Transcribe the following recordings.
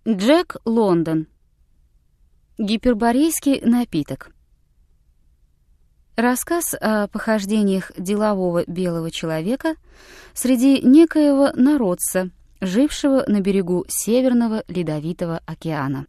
Джек Лондон. Гиперборейский напиток. Рассказ о похождениях делового белого человека среди некоего народца, жившего на берегу Северного Ледовитого океана.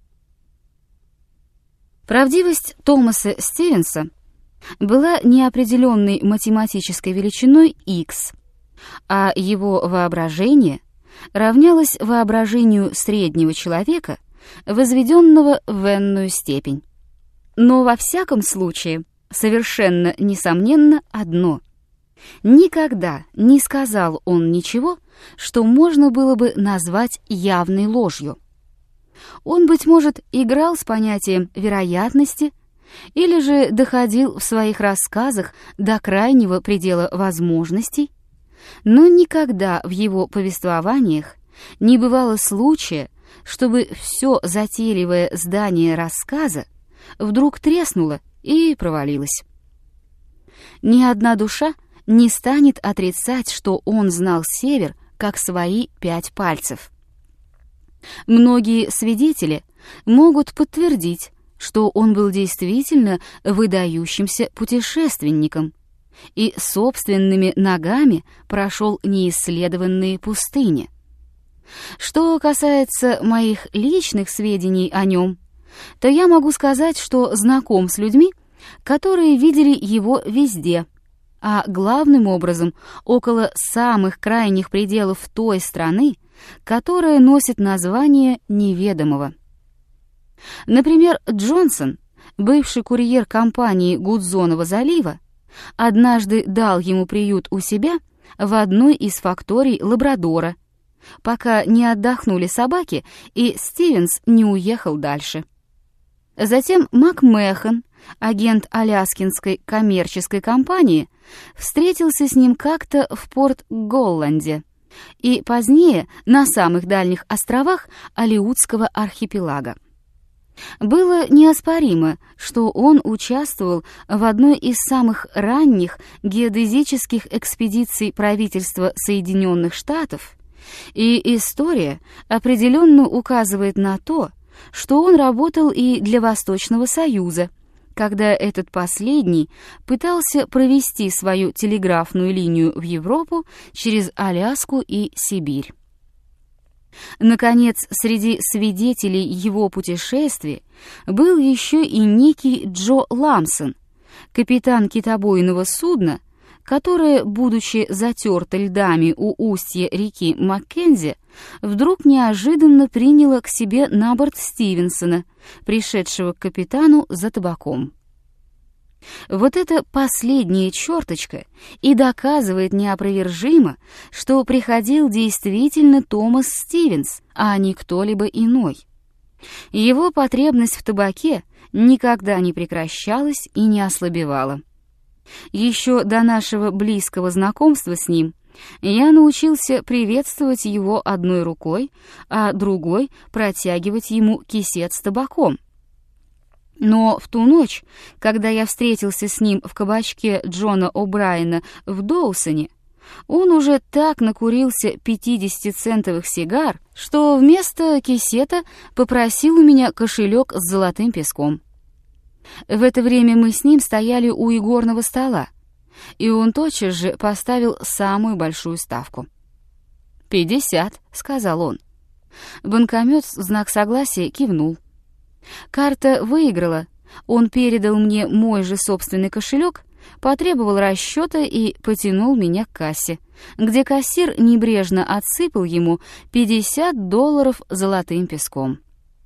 Правдивость Томаса Стивенса была неопределенной математической величиной x, а его воображение равнялось воображению среднего человека, возведенного в n-ную степень. Но во всяком случае, совершенно несомненно одно: никогда не сказал он ничего, что можно было бы назвать явной ложью. Он, быть может, играл с понятием вероятности или же доходил в своих рассказах до крайнего предела возможностей, но никогда в его повествованиях не бывало случая, чтобы все затейливое здание рассказа вдруг треснуло и провалилось. Ни одна душа не станет отрицать, что он знал Север как свои 5 пальцев. Многие свидетели могут подтвердить, что он был действительно выдающимся путешественником и собственными ногами прошел неисследованные пустыни. Что касается моих личных сведений о нем, то я могу сказать, что знаком с людьми, которые видели его везде, а главным образом около самых крайних пределов той страны, которая носит название неведомого. Например, Джонсон, бывший курьер компании Гудзонова залива, однажды дал ему приют у себя в одной из факторий Лабрадора, пока не отдохнули собаки и Стивенс не уехал дальше. Затем МакМэхан, агент аляскинской коммерческой компании, встретился с ним как-то в Порт-Голланде и позднее на самых дальних островах Алеутского архипелага. Было неоспоримо, что он участвовал в одной из самых ранних геодезических экспедиций правительства Соединенных Штатов, и история определенно указывает на то, что он работал и для Восточного Союза, когда этот последний пытался провести свою телеграфную линию в Европу через Аляску и Сибирь. Наконец, среди свидетелей его путешествия был еще и некий Джо Ламсон, капитан китобойного судна, которое, будучи затерто льдами у устья реки Маккензи, вдруг неожиданно приняло к себе на борт Стивенсона, пришедшего к капитану за табаком. Вот эта последняя черточка и доказывает неопровержимо, что приходил действительно Томас Стивенс, а не кто-либо иной. Его потребность в табаке никогда не прекращалась и не ослабевала. Еще до нашего близкого знакомства с ним я научился приветствовать его одной рукой, а другой протягивать ему кисет с табаком. Но в ту ночь, когда я встретился с ним в кабачке Джона О'Брайена в Доусоне, он уже так накурился 50-центовых сигар, что вместо кисета попросил у меня кошелек с золотым песком. В это время мы с ним стояли у игорного стола, и он тотчас же поставил самую большую ставку. 50, — сказал он. Банкомет в знак согласия кивнул. Карта выиграла, он передал мне мой же собственный кошелек, потребовал расчета и потянул меня к кассе, где кассир небрежно отсыпал ему $50 золотым песком.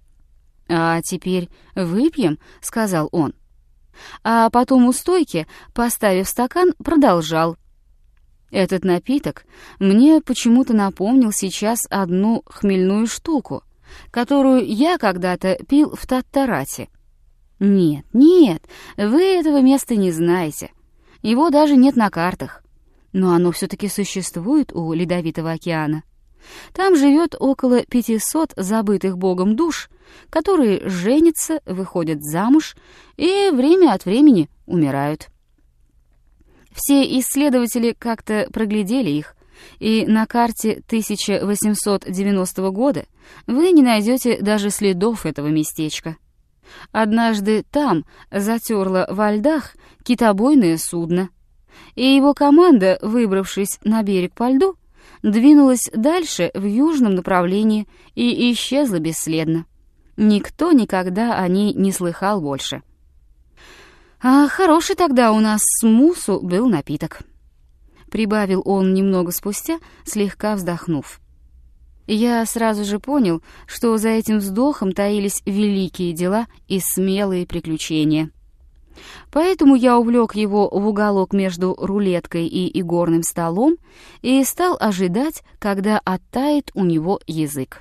«А теперь выпьем», — сказал он. А потом у стойки, поставив стакан, продолжал. «Этот напиток мне почему-то напомнил сейчас одну хмельную штуку, которую я когда-то пил в Таттарате. Нет, вы этого места не знаете. Его даже нет на картах. Но оно все-таки существует у Ледовитого океана. Там живет около 500 забытых Богом душ, которые женятся, выходят замуж и время от времени умирают. Все исследователи как-то проглядели их, и на карте 1890 года вы не найдете даже следов этого местечка. Однажды там затерло во льдах китобойное судно, и его команда, выбравшись на берег по льду, двинулась дальше в южном направлении и исчезла бесследно. Никто никогда о ней не слыхал больше. А хороший тогда у нас с Мусу был напиток, прибавил он немного спустя, слегка вздохнув. Я сразу же понял, что за этим вздохом таились великие дела и смелые приключения. Поэтому я увлек его в уголок между рулеткой и игорным столом и стал ожидать, когда оттает у него язык.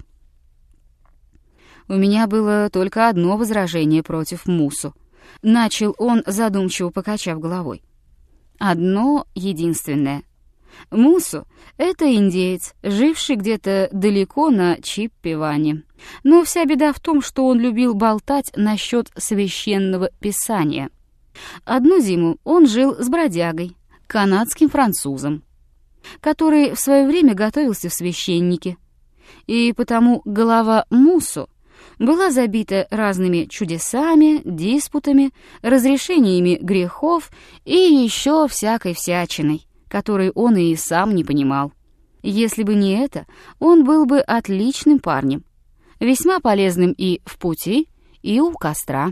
У меня было только одно возражение против Мусу. Начал он, задумчиво покачав головой. Одно единственное. Мусу — это индеец, живший где-то далеко на Чиппеване. Но вся беда в том, что он любил болтать насчет священного писания. Одну зиму он жил с бродягой, канадским французом, который в свое время готовился в священники. И потому голова Мусу была забита разными чудесами, диспутами, разрешениями грехов и еще всякой всячиной, которой он и сам не понимал. Если бы не это, он был бы отличным парнем, весьма полезным и в пути, и у костра.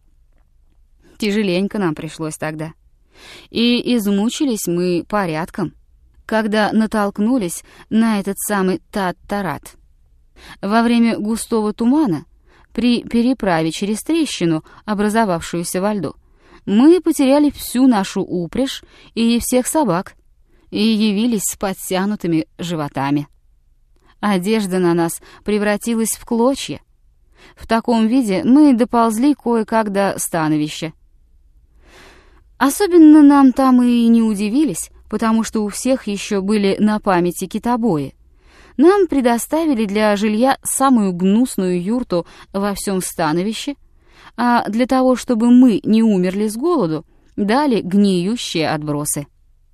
Тяжеленько нам пришлось тогда. И измучились мы порядком, когда натолкнулись на этот самый Тат-Тарат. Во время густого тумана, при переправе через трещину, образовавшуюся во льду, мы потеряли всю нашу упряжь и всех собак и явились с подтянутыми животами. Одежда на нас превратилась в клочья. В таком виде мы доползли кое-как до становища. Особенно нам там и не удивились, потому что у всех еще были на памяти китобои. Нам предоставили для жилья самую гнусную юрту во всем становище, а для того, чтобы мы не умерли с голоду, дали гниющие отбросы.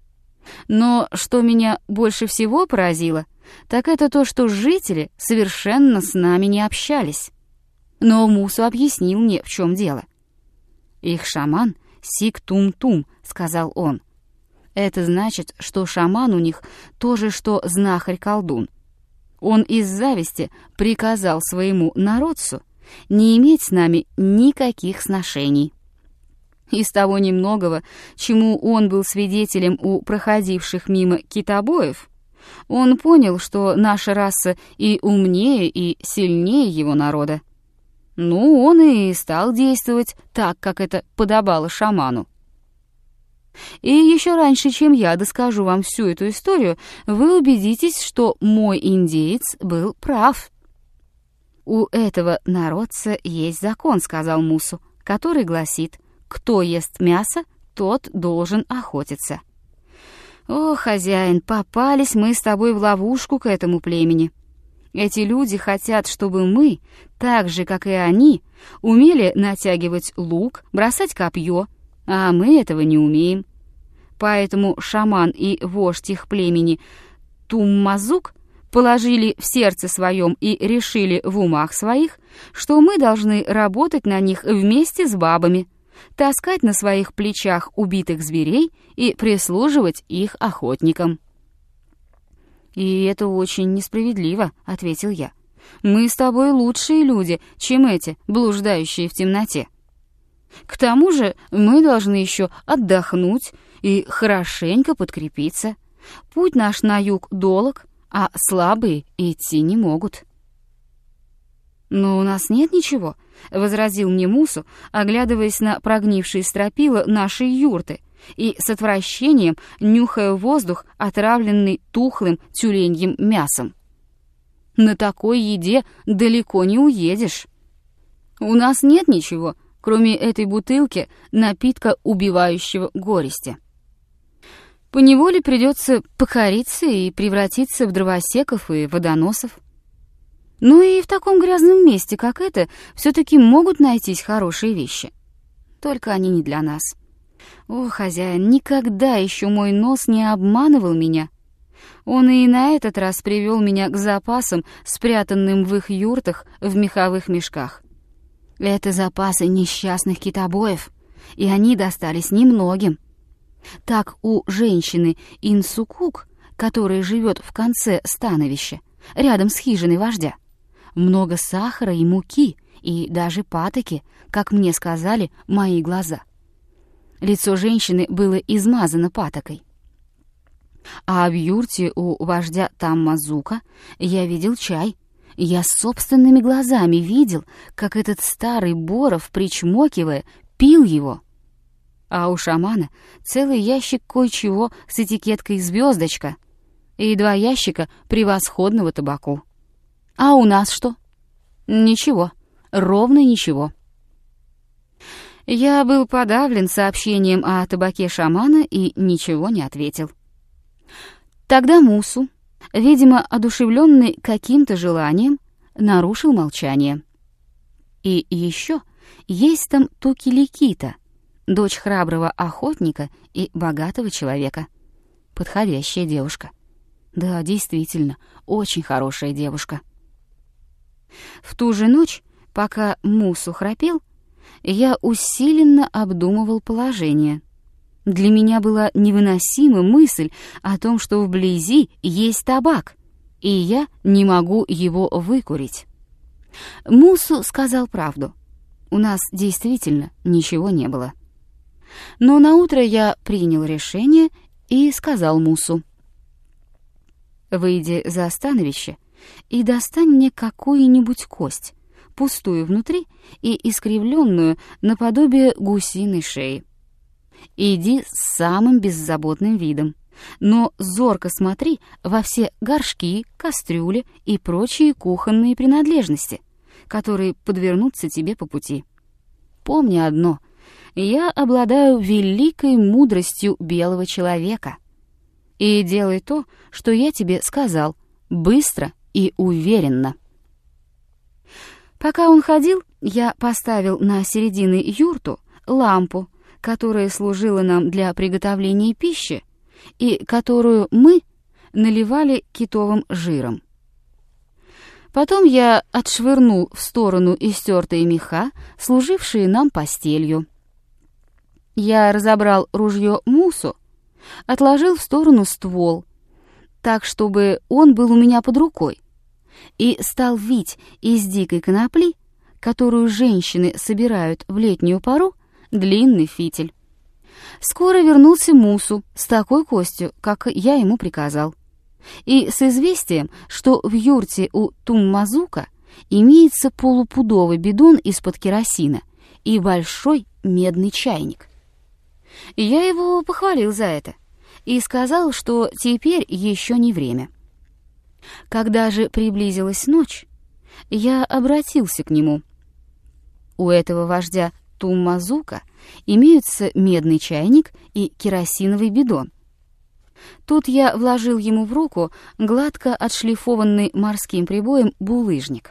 Но что меня больше всего поразило, так это то, что жители совершенно с нами не общались. Но Мусу объяснил мне, в чем дело. Их шаман — Сик-Тум-Тум, сказал он. Это значит, что шаман у них тоже, что знахарь-колдун. Он из зависти приказал своему народцу не иметь с нами никаких сношений. Из того немногого, чему он был свидетелем у проходивших мимо китобоев, он понял, что наша раса и умнее, и сильнее его народа. Ну, он и стал действовать так, как это подобало шаману. И еще раньше, чем я доскажу вам всю эту историю, вы убедитесь, что мой индеец был прав. «У этого народца есть закон», — сказал Мусу, который гласит: «Кто ест мясо, тот должен охотиться». О, хозяин, попались мы с тобой в ловушку к этому племени. Эти люди хотят, чтобы мы, так же, как и они, умели натягивать лук, бросать копье, а мы этого не умеем. Поэтому шаман и вождь их племени Туммазук положили в сердце своем и решили в умах своих, что мы должны работать на них вместе с бабами, таскать на своих плечах убитых зверей и прислуживать их охотникам. «И это очень несправедливо», — ответил я. «Мы с тобой лучшие люди, чем эти, блуждающие в темноте. К тому же мы должны еще отдохнуть и хорошенько подкрепиться. Путь наш на юг долог, а слабые идти не могут». «Но у нас нет ничего», — возразил мне Мусу, оглядываясь на прогнившие стропила нашей юрты и с отвращением нюхая воздух, отравленный тухлым тюленьим мясом. «На такой еде далеко не уедешь. У нас нет ничего, кроме этой бутылки напитка, убивающего горести. Поневоле придется покориться и превратиться в дровосеков и водоносов. Ну и в таком грязном месте, как это, все-таки могут найтись хорошие вещи. Только они не для нас. О, хозяин, никогда еще мой нос не обманывал меня. Он и на этот раз привел меня к запасам, спрятанным в их юртах в меховых мешках. Это запасы несчастных китобоев, и они достались немногим. Так у женщины Инсукук, которая живет в конце становища, рядом с хижиной вождя, много сахара и муки, и даже патоки, как мне сказали мои глаза. Лицо женщины было измазано патокой. А в юрте у вождя Таммазука я видел чай. Я собственными глазами видел, как этот старый Боров, причмокивая, пил его. А у шамана целый ящик кое-чего с этикеткой «Звездочка» и 2 ящика превосходного табаку. А у нас что? Ничего, ровно ничего. Я был подавлен сообщением о табаке шамана и ничего не ответил. Тогда Мусу, видимо, одушевленный каким-то желанием, нарушил молчание. И еще есть там Тукиликита, дочь храброго охотника и богатого человека. Подходящая девушка. Да, действительно, очень хорошая девушка. В ту же ночь, пока Мусу храпел, я усиленно обдумывал положение. Для меня была невыносима мысль о том, что вблизи есть табак, и я не могу его выкурить. Мусу сказал правду. У нас действительно ничего не было. Но наутро я принял решение и сказал Мусу: «Выйди за становище и достань мне какую-нибудь кость, пустую внутри и искривленную наподобие гусиной шеи. Иди с самым беззаботным видом, но зорко смотри во все горшки, кастрюли и прочие кухонные принадлежности, которые подвернутся тебе по пути. Помни одно: я обладаю великой мудростью белого человека. И делай то, что я тебе сказал, быстро и уверенно». Пока он ходил, я поставил на середину юрту лампу, которая служила нам для приготовления пищи и которую мы наливали китовым жиром. Потом я отшвырнул в сторону истертые меха, служившие нам постелью. Я разобрал ружье Мусу, отложил в сторону ствол, так, чтобы он был у меня под рукой, и стал вить из дикой конопли, которую женщины собирают в летнюю пору, длинный фитиль. Скоро вернулся Мусу с такой костью, как я ему приказал, и с известием, что в юрте у Туммазука имеется полупудовый бидон из-под керосина и большой медный чайник. Я его похвалил за это и сказал, что теперь еще не время. Когда же приблизилась ночь, я обратился к нему. У этого вождя Туммазука имеются медный чайник и керосиновый бидон. Тут я вложил ему в руку гладко отшлифованный морским прибоем булыжник.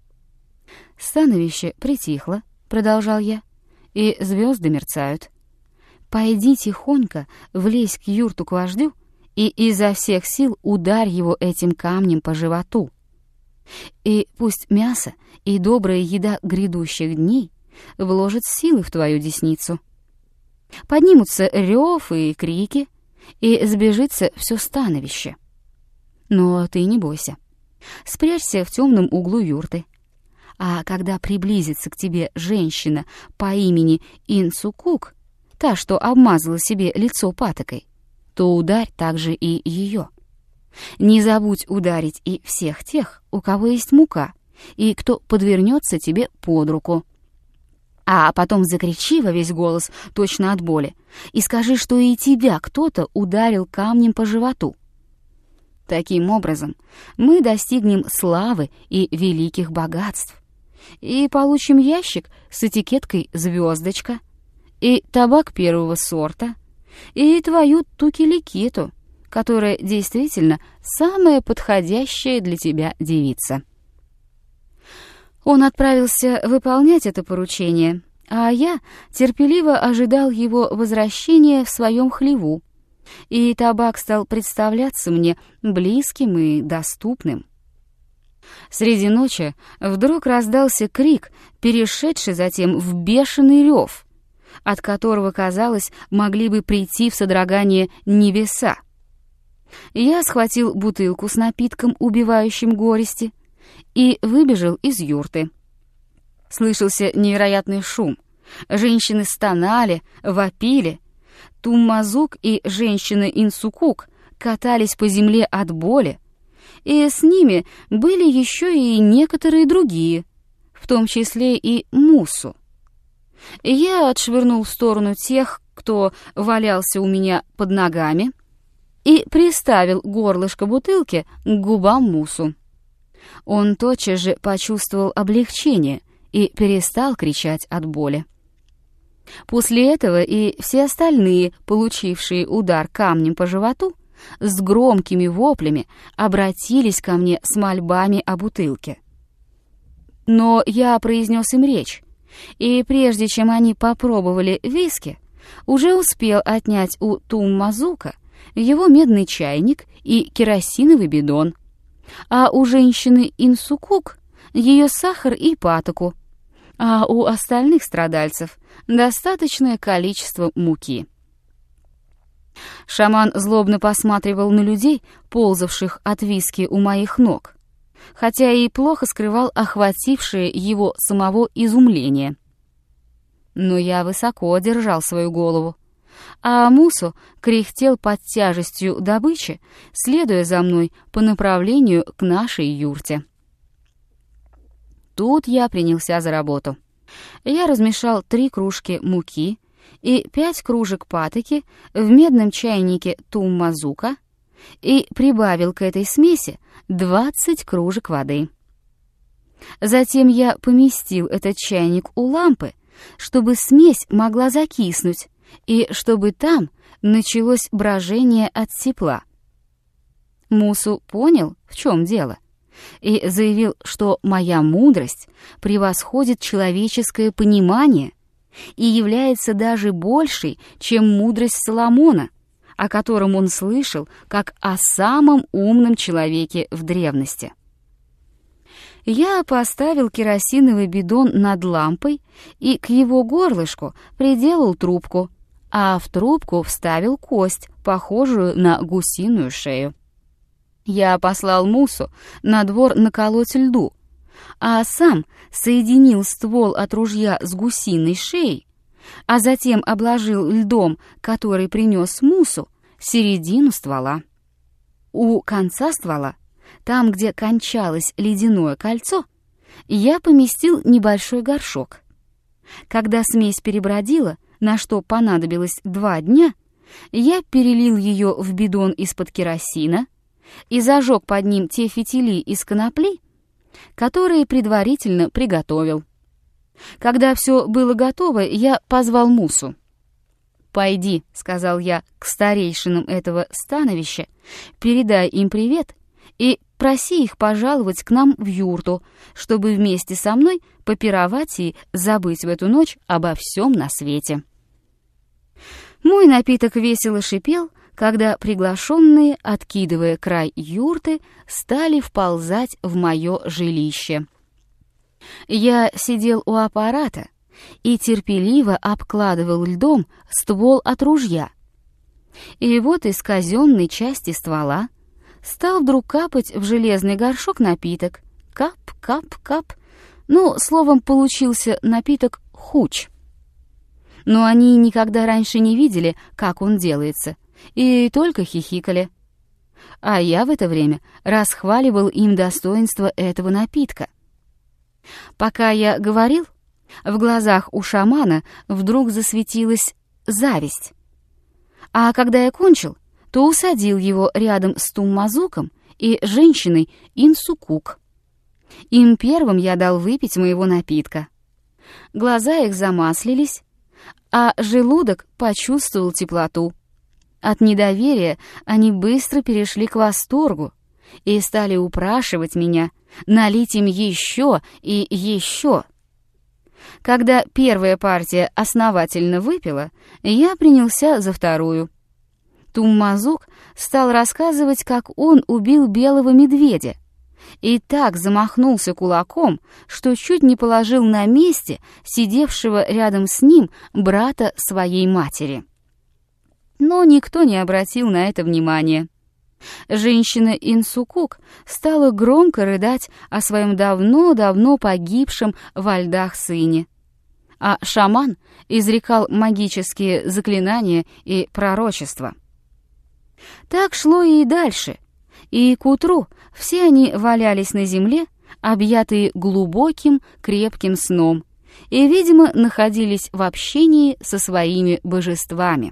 «Становище притихло», — продолжал я, — «и звезды мерцают. Пойди тихонько, влезь к юрту к вождю и изо всех сил ударь его этим камнем по животу. И пусть мясо и добрая еда грядущих дней вложат силы в твою десницу. Поднимутся рев и крики, и сбежится все становище. Но ты не бойся. Спрячься в темном углу юрты. А когда приблизится к тебе женщина по имени Инсукук, та, что обмазала себе лицо патокой, то ударь также и ее. Не забудь ударить и всех тех, у кого есть мука, и кто подвернется тебе под руку. А потом закричи во весь голос, точно от боли, и скажи, что и тебя кто-то ударил камнем по животу. Таким образом, мы достигнем славы и великих богатств, и получим ящик с этикеткой «Звездочка», и табак первого сорта, и твою Тукиликиту, которая действительно самая подходящая для тебя девица. Он отправился выполнять это поручение, а я терпеливо ожидал его возвращения в своем хлеву, и табак стал представляться мне близким и доступным. Среди ночи вдруг раздался крик, перешедший затем в бешеный рев, от которого, казалось, могли бы прийти в содрогание небеса. Я схватил бутылку с напитком, убивающим горести, и выбежал из юрты. Слышался невероятный шум. Женщины стонали, вопили. Туммазук и женщина Инсукук катались по земле от боли, и с ними были еще и некоторые другие, в том числе и Мусу. Я отшвырнул в сторону тех, кто валялся у меня под ногами, и приставил горлышко бутылки к губам Мусу. Он тотчас же почувствовал облегчение и перестал кричать от боли. После этого и все остальные, получившие удар камнем по животу, с громкими воплями обратились ко мне с мольбами о бутылке. Но я произнес им речь, и прежде чем они попробовали виски, уже успел отнять у Туммазука его медный чайник и керосиновый бидон, а у женщины Инсукук ее сахар и патоку, а у остальных страдальцев достаточное количество муки. Шаман злобно посматривал на людей, ползавших от виски у моих ног, хотя и плохо скрывал охватившее его самого изумление. Но я высоко держал свою голову, а Мусу кряхтел под тяжестью добычи, следуя за мной по направлению к нашей юрте. Тут я принялся за работу. Я размешал 3 кружки муки и 5 кружек патоки в медном чайнике Туммазука и прибавил к этой смеси 20 кружек воды. Затем я поместил этот чайник у лампы, чтобы смесь могла закиснуть и чтобы там началось брожение от тепла. Мусу понял, в чем дело, и заявил, что моя мудрость превосходит человеческое понимание и является даже большей, чем мудрость Соломона, о котором он слышал как о самом умном человеке в древности. Я поставил керосиновый бидон над лампой и к его горлышку приделал трубку, а в трубку вставил кость, похожую на гусиную шею. Я послал Мусу на двор наколоть льду, а сам соединил ствол от ружья с гусиной шеей, а затем обложил льдом, который принес Мусу, середину ствола. У конца ствола, там, где кончалось ледяное кольцо, я поместил небольшой горшок. Когда смесь перебродила, на что понадобилось 2 дня, я перелил ее в бидон из-под керосина и зажег под ним те фитили из конопли, которые предварительно приготовил. Когда все было готово, я позвал Мусу. «Пойди», — сказал я, — «к старейшинам этого становища, передай им привет и проси их пожаловать к нам в юрту, чтобы вместе со мной попировать и забыть в эту ночь обо всем на свете». Мой напиток весело шипел, когда приглашенные, откидывая край юрты, стали вползать в мое жилище. Я сидел у аппарата и терпеливо обкладывал льдом ствол от ружья. И вот из казенной части ствола стал вдруг капать в железный горшок напиток. Кап, кап, кап. Ну, словом, получился напиток хуч. Но они никогда раньше не видели, как он делается, и только хихикали. А я в это время расхваливал им достоинство этого напитка. Пока я говорил, в глазах у шамана вдруг засветилась зависть. А когда я кончил, то усадил его рядом с Туммазуком и женщиной Инсукук. Им первым я дал выпить моего напитка. Глаза их замаслились, а желудок почувствовал теплоту. От недоверия они быстро перешли к восторгу и стали упрашивать меня налить им еще и еще. Когда первая партия основательно выпила, я принялся за вторую. Туммазук стал рассказывать, как он убил белого медведя, и так замахнулся кулаком, что чуть не положил на месте сидевшего рядом с ним брата своей матери. Но никто не обратил на это внимания. Женщина Инсукук стала громко рыдать о своем давно-давно погибшем во льдах сыне, а шаман изрекал магические заклинания и пророчества. Так шло и дальше, и к утру все они валялись на земле, объятые глубоким крепким сном, и, видимо, находились в общении со своими божествами.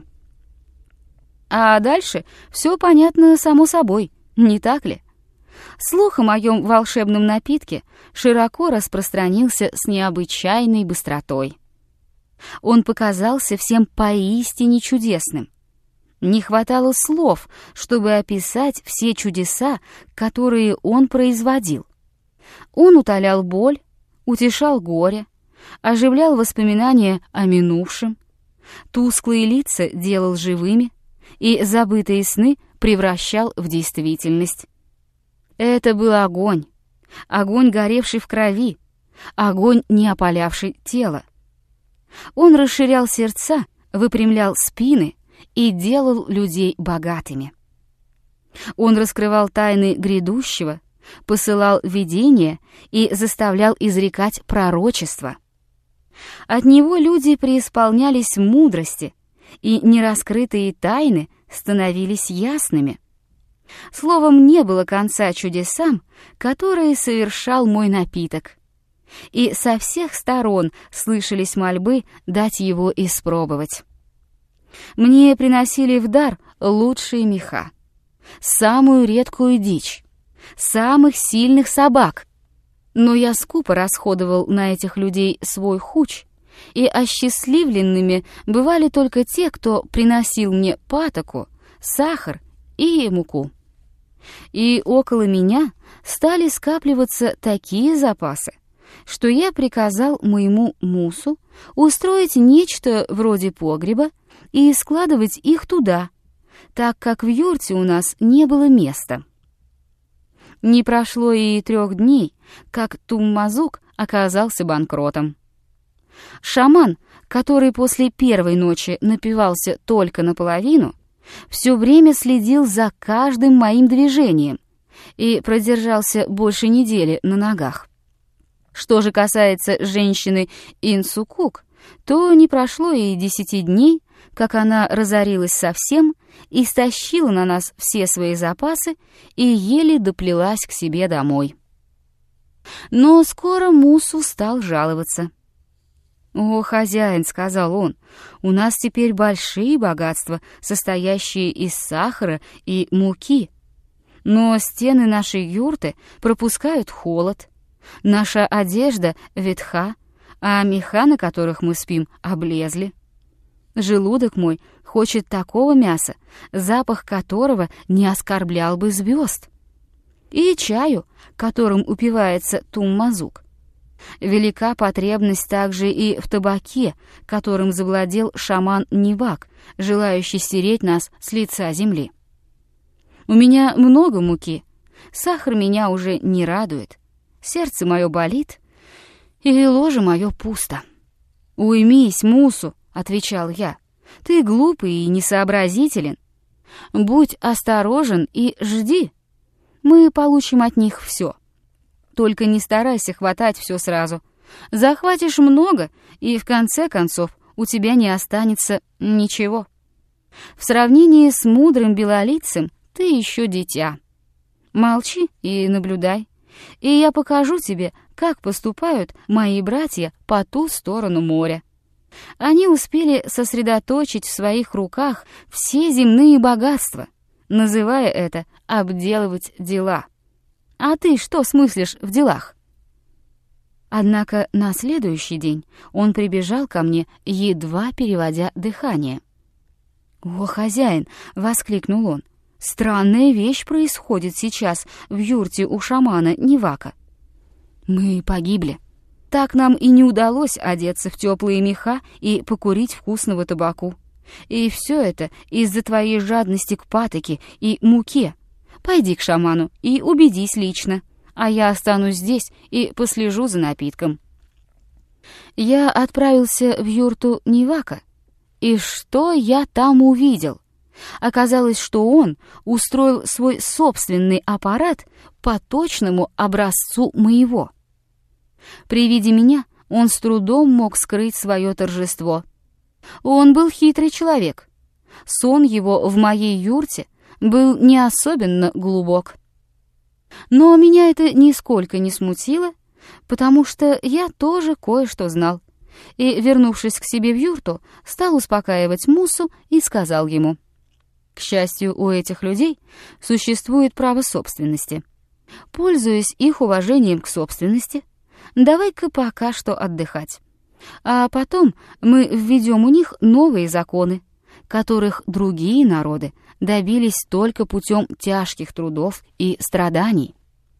А дальше все понятно само собой, не так ли? Слух о моем волшебном напитке широко распространился с необычайной быстротой. Он показался всем поистине чудесным. Не хватало слов, чтобы описать все чудеса, которые он производил. Он утолял боль, утешал горе, оживлял воспоминания о минувшем, тусклые лица делал живыми и забытые сны превращал в действительность. Это был огонь, огонь, горевший в крови, огонь, не опалявший тело. Он расширял сердца, выпрямлял спины и делал людей богатыми. Он раскрывал тайны грядущего, посылал видения и заставлял изрекать пророчества. От него люди преисполнялись мудрости, и нераскрытые тайны становились ясными. Словом, не было конца чудесам, которые совершал мой напиток. И со всех сторон слышались мольбы дать его испробовать. Мне приносили в дар лучшие меха, самую редкую дичь, самых сильных собак. Но я скупо расходовал на этих людей свой хуч, и осчастливленными бывали только те, кто приносил мне патоку, сахар и муку. И около меня стали скапливаться такие запасы, что я приказал моему мусу устроить нечто вроде погреба и складывать их туда, так как в юрте у нас не было места. Не прошло и 3 дней, как Туммазук оказался банкротом. Шаман, который после первой ночи напивался только наполовину, все время следил за каждым моим движением и продержался больше недели на ногах. Что же касается женщины Инсукук, то не прошло и 10 дней, как она разорилась совсем, истощила на нас все свои запасы и еле доплелась к себе домой. Но скоро Мусу стал жаловаться. «О, хозяин», — сказал он, — «у нас теперь большие богатства, состоящие из сахара и муки. Но стены нашей юрты пропускают холод, наша одежда ветха, а меха, на которых мы спим, облезли. Желудок мой хочет такого мяса, запах которого не оскорблял бы звезд. И чаю, которым упивается Туммазук. Велика потребность также и в табаке, которым завладел шаман Нивак, желающий стереть нас с лица земли. У меня много муки, сахар меня уже не радует, сердце мое болит, и ложе мое пусто». «Уймись, Мусу», — отвечал я, — «ты глупый и несообразителен. Будь осторожен и жди, мы получим от них все. Только не старайся хватать все сразу. Захватишь много, и в конце концов у тебя не останется ничего. В сравнении с мудрым белолицем ты еще дитя. Молчи и наблюдай, и я покажу тебе, как поступают мои братья по ту сторону моря. Они успели сосредоточить в своих руках все земные богатства, называя это «обделывать дела». А ты что смыслишь в делах?» Однако на следующий день он прибежал ко мне, едва переводя дыхание. «О, хозяин!» — воскликнул он. «Странная вещь происходит сейчас в юрте у шамана Нивака. Мы погибли. Так нам и не удалось одеться в теплые меха и покурить вкусного табаку. И все это из-за твоей жадности к патоке и муке. Пойди к шаману и убедись лично, а я останусь здесь и послежу за напитком». Я отправился в юрту Нивака, и что я там увидел? Оказалось, что он устроил свой собственный аппарат по точному образцу моего. При виде меня он с трудом мог скрыть свое торжество. Он был хитрый человек. Сон его в моей юрте был не особенно глубок. Но меня это нисколько не смутило, потому что я тоже кое-что знал. И, вернувшись к себе в юрту, стал успокаивать Мусу и сказал ему: «К счастью, у этих людей существует право собственности. Пользуясь их уважением к собственности, давай-ка пока что отдыхать. А потом мы введем у них новые законы, которых другие народы добились только путем тяжких трудов и страданий».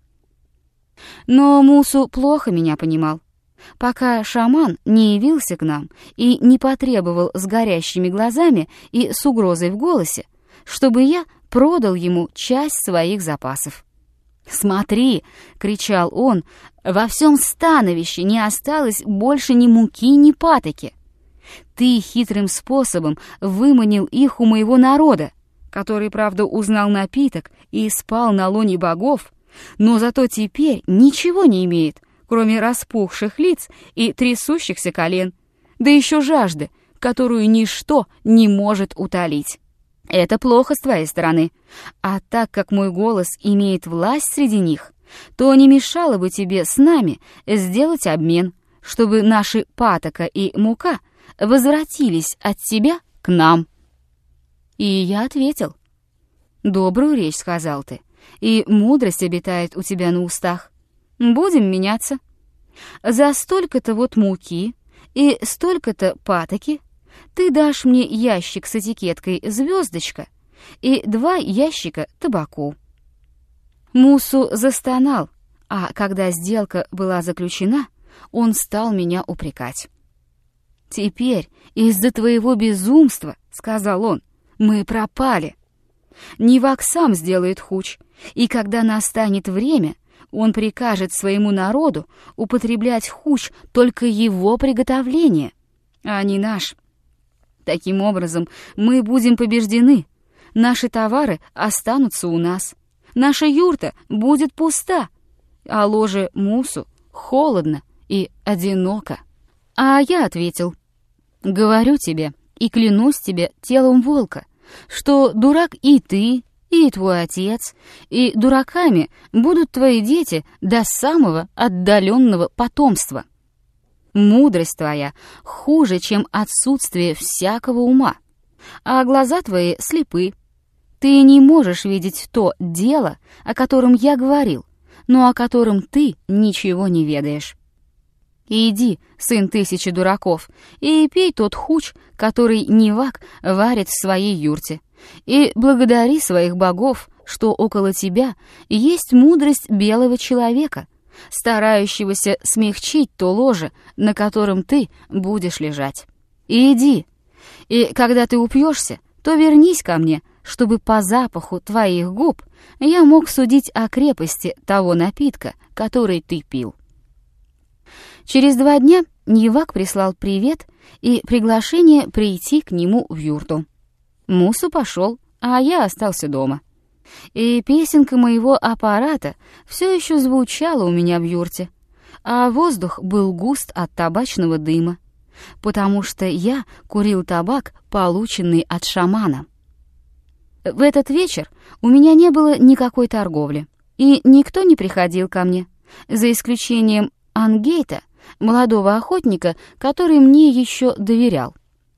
Но Мусу плохо меня понимал. Пока шаман не явился к нам и не потребовал с горящими глазами и с угрозой в голосе, чтобы я продал ему часть своих запасов. «Смотри!» — кричал он, — «во всем становище не осталось больше ни муки, ни патоки. Ты хитрым способом выманил их у моего народа, который, правда, узнал напиток и спал на лоне богов, но зато теперь ничего не имеет, кроме распухших лиц и трясущихся колен, да еще жажды, которую ничто не может утолить. Это плохо с твоей стороны. А так как мой голос имеет власть среди них, то не мешало бы тебе с нами сделать обмен, чтобы наши патока и мука возвратились от тебя к нам». И я ответил: «Добрую речь сказал ты, и мудрость обитает у тебя на устах. Будем меняться. За столько-то вот муки и столько-то патоки ты дашь мне ящик с этикеткой «Звездочка» и 2 ящика табаку». Мусу застонал, а когда сделка была заключена, он стал меня упрекать. «Теперь из-за твоего безумства, — сказал он, — мы пропали. Нивак сам сделает хуч, и когда настанет время, он прикажет своему народу употреблять хуч только его приготовления, а не наш. Таким образом, мы будем побеждены, наши товары останутся у нас, наша юрта будет пуста, а ложе Мусу холодно и одиноко». А я ответил: «Говорю тебе и клянусь тебе телом волка, что дурак и ты, и твой отец, и дураками будут твои дети до самого отдаленного потомства. Мудрость твоя хуже, чем отсутствие всякого ума, а глаза твои слепы. Ты не можешь видеть то дело, о котором я говорил, но о котором ты ничего не ведаешь. Иди, сын 1000 дураков, и пей тот хуч, который Нивак варит в своей юрте, и благодари своих богов, что около тебя есть мудрость белого человека, старающегося смягчить то ложе, на котором ты будешь лежать. Иди, и когда ты упьешься, то вернись ко мне, чтобы по запаху твоих губ я мог судить о крепости того напитка, который ты пил». Через 2 дня Нивак прислал привет и приглашение прийти к нему в юрту. Мусу пошел, а я остался дома. И песенка моего аппарата все еще звучала у меня в юрте, а воздух был густ от табачного дыма, потому что я курил табак, полученный от шамана. В этот вечер у меня не было никакой торговли, и никто не приходил ко мне, за исключением Ангейта, молодого охотника, который мне еще доверял.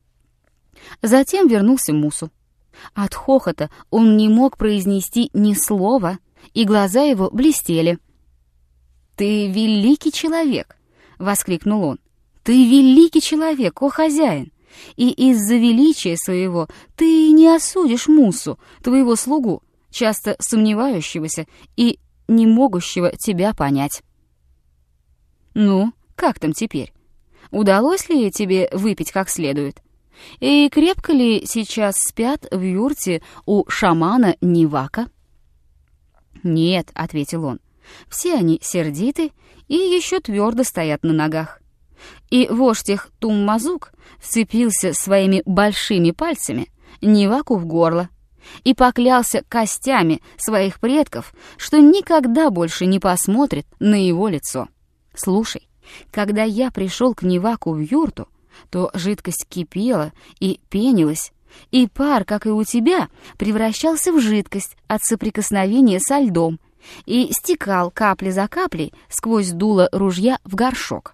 Затем вернулся Мусу. От хохота он не мог произнести ни слова, и глаза его блестели. «Ты великий человек!» — воскликнул он. «Ты великий человек, о хозяин! И из-за величия своего ты не осудишь Мусу, твоего слугу, часто сомневающегося и не могущего тебя понять». «Ну, как там теперь? Удалось ли тебе выпить как следует? И крепко ли сейчас спят в юрте у шамана Нивака?» «Нет», — ответил он, — «все они сердиты и еще твердо стоят на ногах». И вождь их Туммазук вцепился своими большими пальцами Ниваку в горло и поклялся костями своих предков, что никогда больше не посмотрит на его лицо. «Слушай, когда я пришел к Ниваку в юрту, то жидкость кипела и пенилась, и пар, как и у тебя, превращался в жидкость от соприкосновения со льдом и стекал капля за каплей сквозь дуло ружья в горшок.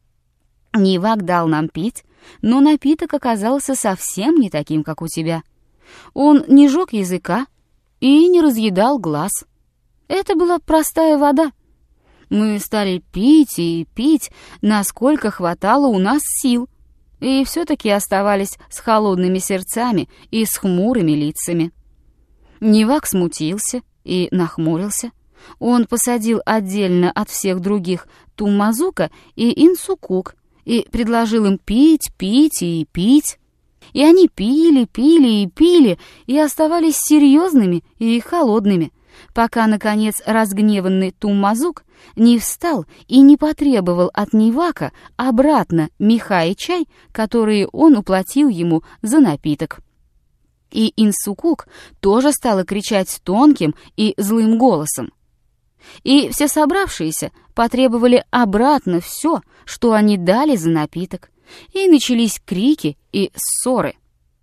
Нивак дал нам пить, но напиток оказался совсем не таким, как у тебя. Он не жег языка и не разъедал глаз. Это была простая вода. Мы стали пить и пить, насколько хватало у нас сил, и все-таки оставались с холодными сердцами и с хмурыми лицами». Нивак смутился и нахмурился. Он посадил отдельно от всех других Туммазука и Инсукук и предложил им пить, пить и пить. И они пили, пили и пили, и оставались серьезными и холодными, пока, наконец, разгневанный Туммазук не встал и не потребовал от Нивака обратно меха и чай, которые он уплатил ему за напиток. И Инсукук тоже стала кричать тонким и злым голосом. И все собравшиеся потребовали обратно все, что они дали за напиток, и начались крики и ссоры.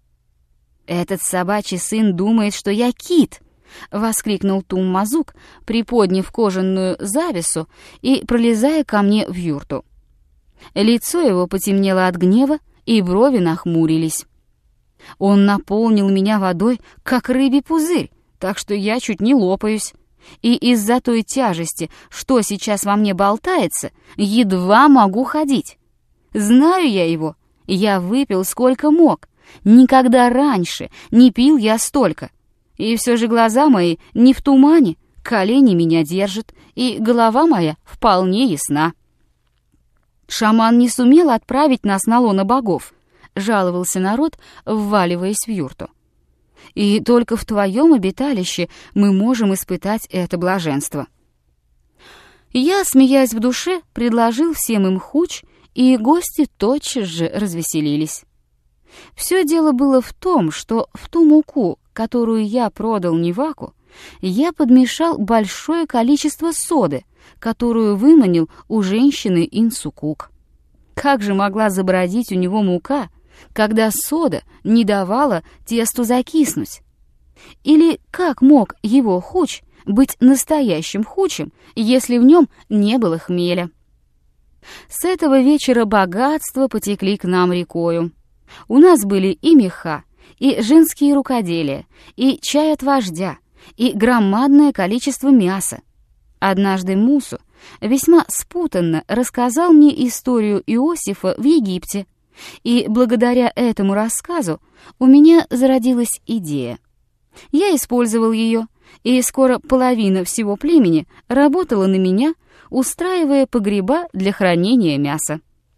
«Этот собачий сын думает, что я кит!» — воскликнул Туммазук, приподняв кожаную завесу и пролезая ко мне в юрту. Лицо его потемнело от гнева, и брови нахмурились. Он наполнил меня водой, как рыбий пузырь, так что я чуть не лопаюсь. И из-за той тяжести, что сейчас во мне болтается, едва могу ходить. Знаю я его, я выпил сколько мог, никогда раньше не пил я столько. И все же глаза мои не в тумане, колени меня держат, и голова моя вполне ясна. «Шаман не сумел отправить нас на лоно богов», — жаловался народ, вваливаясь в юрту. «И только в твоем обиталище мы можем испытать это блаженство». Я, смеясь в душе, предложил всем им хуч, и гости тотчас же развеселились. Все дело было в том, что в ту муку, которую я продал Ниваку, я подмешал большое количество соды, которую выманил у женщины Инсукук. Как же могла забродить у него мука, когда сода не давала тесту закиснуть? Или как мог его хуч быть настоящим хучем, если в нем не было хмеля? С этого вечера богатства потекли к нам рекою. У нас были и меха, и женские рукоделия, и чай от вождя, и громадное количество мяса. Однажды Мусу весьма спутанно рассказал мне историю Иосифа в Египте, и благодаря этому рассказу у меня зародилась идея. Я использовал ее, и скоро половина всего племени работала на меня, устраивая погреба для хранения мяса.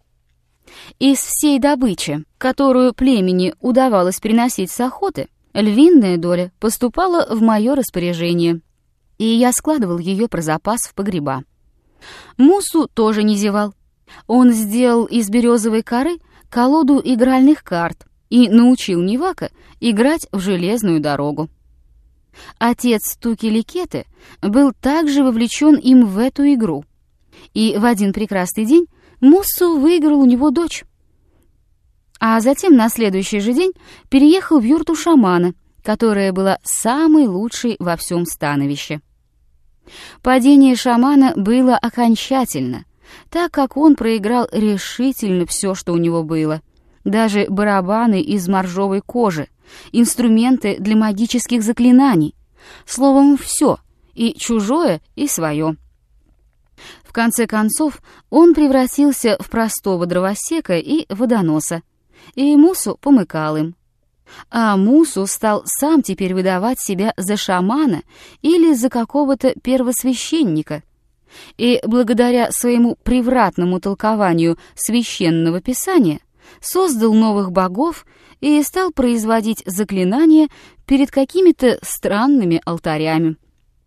Из всей добычи, которую племени удавалось приносить с охоты, львиная доля поступала в мое распоряжение, и я складывал ее про запас в погреба. Мусу тоже не зевал. Он сделал из березовой коры колоду игральных карт и научил Нивака играть в железную дорогу. Отец Тукеликеты был также вовлечен им в эту игру, и в один прекрасный день Муссу выиграл у него дочь. А затем на следующий же день переехал в юрту шамана, которая была самой лучшей во всем становище. Падение шамана было окончательно, так как он проиграл решительно все, что у него было. Даже барабаны из моржовой кожи, инструменты для магических заклинаний. Словом, все, и чужое, и свое. В конце концов, он превратился в простого дровосека и водоноса, и Мусу помыкал им. А Мусу стал сам теперь выдавать себя за шамана или за какого-то первосвященника. И благодаря своему превратному толкованию священного писания создал новых богов и стал производить заклинания перед какими-то странными алтарями.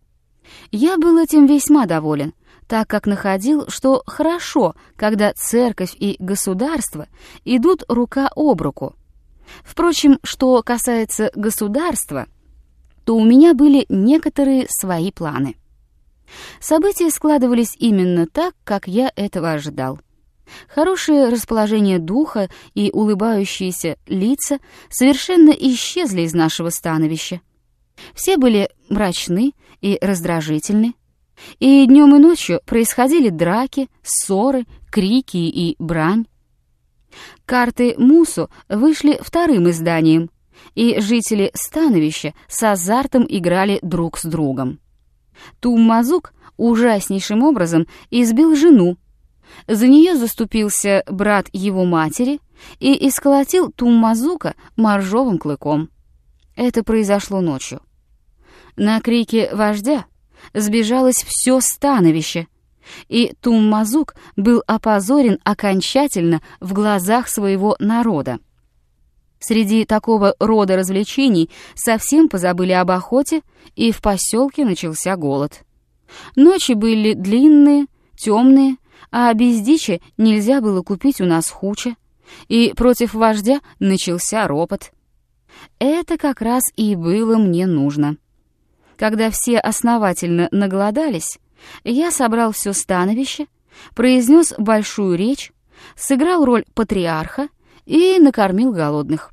Я был этим весьма доволен, так как находил, что хорошо, когда церковь и государство идут рука об руку. Впрочем, что касается государства, то у меня были некоторые свои планы. События складывались именно так, как я этого ожидал. Хорошее расположение духа и улыбающиеся лица совершенно исчезли из нашего становища. Все были мрачны и раздражительны, и днем и ночью происходили драки, ссоры, крики и брань. Карты Мусу вышли вторым изданием, и жители становища с азартом играли друг с другом. Туммазук ужаснейшим образом избил жену. За нее заступился брат его матери и исколотил Туммазука моржовым клыком. Это произошло ночью. На крики вождя сбежалось все становище, и Туммазук был опозорен окончательно в глазах своего народа. Среди такого рода развлечений совсем позабыли об охоте, и в поселке начался голод. Ночи были длинные, темные, а без дичи нельзя было купить у нас хуча, и против вождя начался ропот. Это как раз и было мне нужно. Когда все основательно наголодались, я собрал все становище, произнес большую речь, сыграл роль патриарха и накормил голодных.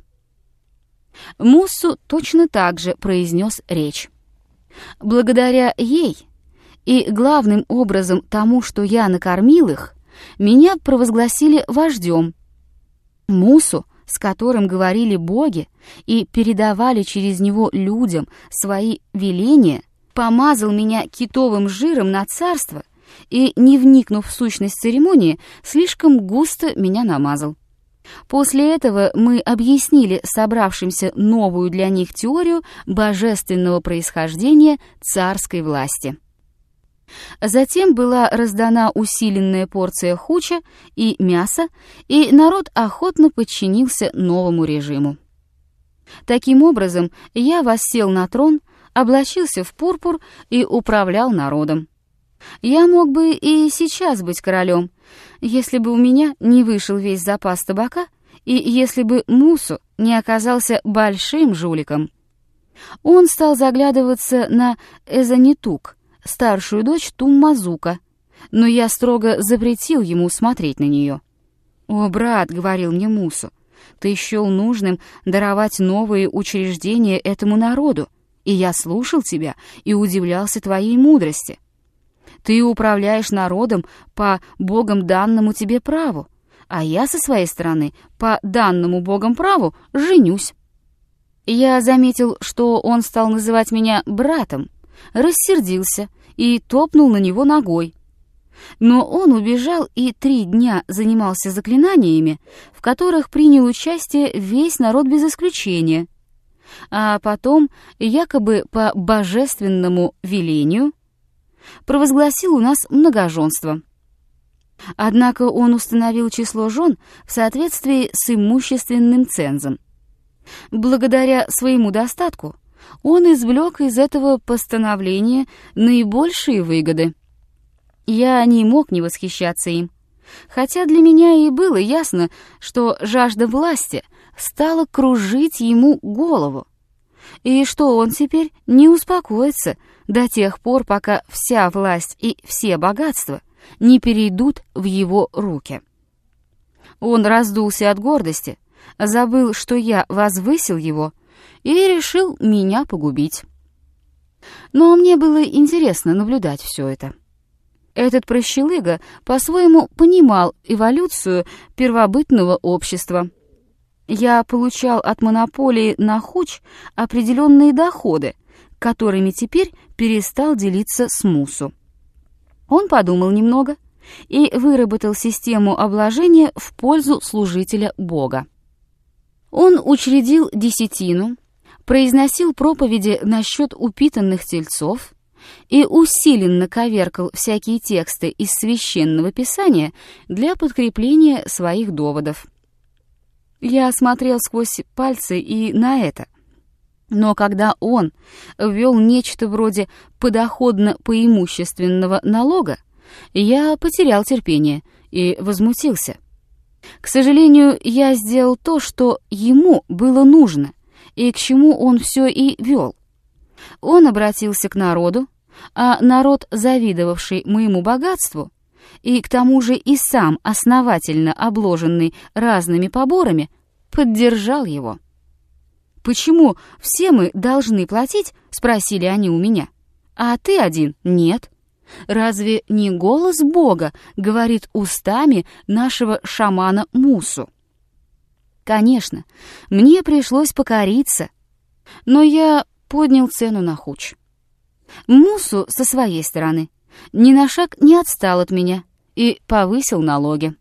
Муссу точно так же произнес речь. Благодаря ей и главным образом тому, что я накормил их, меня провозгласили вождем. Муссу, с которым говорили боги и передавали через него людям свои веления, помазал меня китовым жиром на царство и, не вникнув в сущность церемонии, слишком густо меня намазал. После этого мы объяснили собравшимся новую для них теорию божественного происхождения царской власти. Затем была раздана усиленная порция хуча и мяса, и народ охотно подчинился новому режиму. Таким образом, я воссел на трон, облачился в пурпур и управлял народом. Я мог бы и сейчас быть королем, если бы у меня не вышел весь запас табака и если бы Мусу не оказался большим жуликом. Он стал заглядываться на Эзанитук, старшую дочь Туммазука, но я строго запретил ему смотреть на нее. «О, брат», — говорил мне Мусу, — «ты счел нужным даровать новые учреждения этому народу, и я слушал тебя и удивлялся твоей мудрости. Ты управляешь народом по Богом данному тебе праву, а я со своей стороны по данному Богом праву женюсь». Я заметил, что он стал называть меня братом, рассердился и топнул на него ногой. Но он убежал и 3 дня занимался заклинаниями, в которых принял участие весь народ без исключения. А потом, якобы по божественному велению, провозгласил у нас многоженство. Однако он установил число жен в соответствии с имущественным цензом. Благодаря своему достатку он извлек из этого постановления наибольшие выгоды. Я не мог не восхищаться им, хотя для меня и было ясно, что жажда власти стала кружить ему голову, и что он теперь не успокоится до тех пор, пока вся власть и все богатства не перейдут в его руки. Он раздулся от гордости, забыл, что я возвысил его, и решил меня погубить. Но мне было интересно наблюдать все это. Этот прощелыга по-своему понимал эволюцию первобытного общества. Я получал от монополии на хуч определенные доходы, которыми теперь перестал делиться с Мусу. Он подумал немного и выработал систему обложения в пользу служителя Бога. Он учредил десятину, произносил проповеди насчет упитанных тельцов и усиленно коверкал всякие тексты из Священного Писания для подкрепления своих доводов. я смотрел сквозь пальцы и на это. Но когда он ввел нечто вроде подоходно-преимущественного налога, я потерял терпение и возмутился. К сожалению, я сделал то, что ему было нужно, и к чему он все и вел. Он обратился к народу, а народ, завидовавший моему богатству, и к тому же и сам основательно обложенный разными поборами, поддержал его. «Почему все мы должны платить?» — спросили они у меня. «А ты один нет. Разве не голос Бога говорит устами нашего шамана Мусу?» Конечно, мне пришлось покориться, но я поднял цену на хуч. Мусу со своей стороны ни на шаг не отстал от меня и повысил налоги.